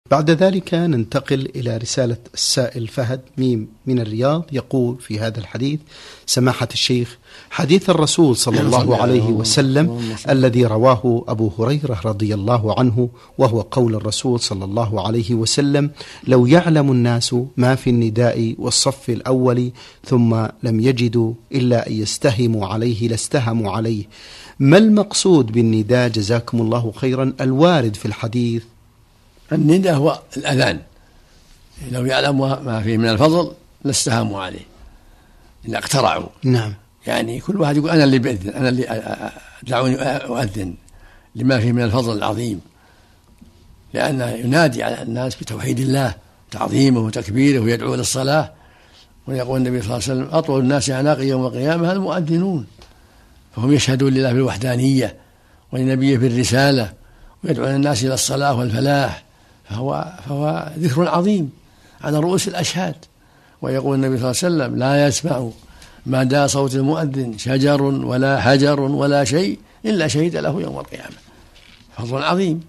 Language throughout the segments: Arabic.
بعد ذلك ننتقل إلى رسالة السائل فهد ميم من الرياض، يقول في هذا الحديث: سماحة الشيخ، حديث الرسول صلى الله عليه وسلم الذي رواه أبو هريرة رضي الله عنه، وهو قول الرسول صلى الله عليه وسلم: لو يعلم الناس ما في النداء والصف الأول ثم لم يجدوا إلا أن يستهموا عليه لاستهموا عليه. ما المقصود بالنداء جزاكم الله خيرا الوارد في الحديث؟ النداء هو الأذان، لو يعلم ما فيه من الفضل لاستهموا عليه إن اقترعوا. نعم. يعني كل واحد يقول أنا اللي بأذن، أنا اللي دعوني أؤذن لما فيه من الفضل العظيم، لأنه ينادي على الناس بتوحيد الله تعظيمه وتكبيره ويدعو للصلاة. ويقول النبي صلى الله عليه وسلم: أطول الناس أعناقا يوم القيامة المؤذنون، فهم يشهدون لله بالوحدانية ولنبيه بالرسالة ويدعون الناس إلى الصلاة والفلاح، فهو ذكر عظيم على رؤوس الأشهاد. ويقول النبي صلى الله عليه وسلم: لا يسمع مدى صوت المؤذن شجر ولا حجر ولا شيء إلا شهد له يوم القيامة. فضل عظيم.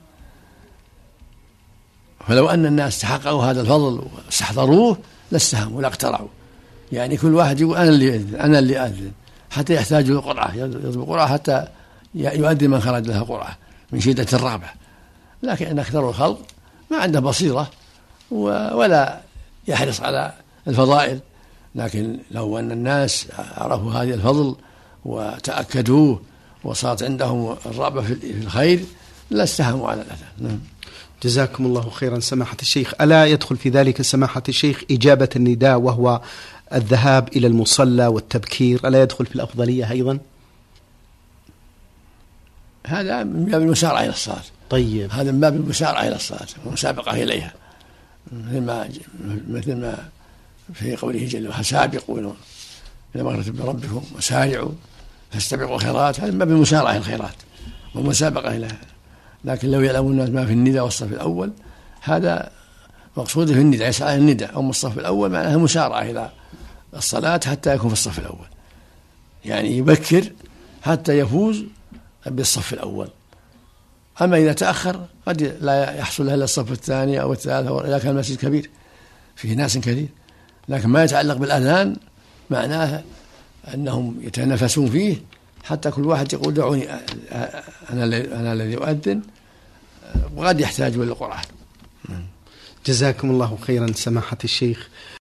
فلو أن الناس تحققوا هذا الفضل واستحضروه لاستهموا لاقترعوا. يعني كل واحد يقول أنا اللي أذن، حتى يحتاج للقرعة، يطلب قرعة حتى يؤذن من خرج لها قرعة من شدة الرغبة. لكن أكثر الخلق ما عنده بصيرة ولا يحرص على الفضائل. لكن لو أن الناس عرفوا هذا الفضل وتأكدوه وصارت عندهم الرغبة في الخير لاستهموا على الأذان. جزاكم الله خيرا سماحة الشيخ. ألا يدخل في ذلك سماحة الشيخ إجابة النداء وهو الذهاب إلى المصلى والتبكير؟ ألا يدخل في الأفضلية أيضا؟ هذا من باب المسارعة إلى الصلاة. طيب، هذا من باب المسارعة إلى الصلاة والمسابقة إليها، مثل ما في قوله جل وعلا: سابقوا إلى مغفرة من ربكم وسارعوا فاستبقوا الخيرات. هذا من باب المسارعة إلى الخيرات والمسابقة إليها. لكن لو يعلمون الناس ما في النداء والصف الأول، هذا مقصود في النداء، يسعى النداء. أما الصف الأول معناها مسارعة إلى الصلاة حتى يكون في الصف الأول، يعني يبكر حتى يفوز بالصف الأول. أما إذا تأخر قد لا يحصل له إلا الصف الثاني أو الثالث إذا كان المسجد كبير فيه ناس كثير. لكن ما يتعلق بالأذان معناه أنهم يتنافسون فيه حتى كل واحد يقول: دعوني أنا الذي أؤذن، وقد يحتاج للقرآن. جزاكم الله خيرا سماحة الشيخ.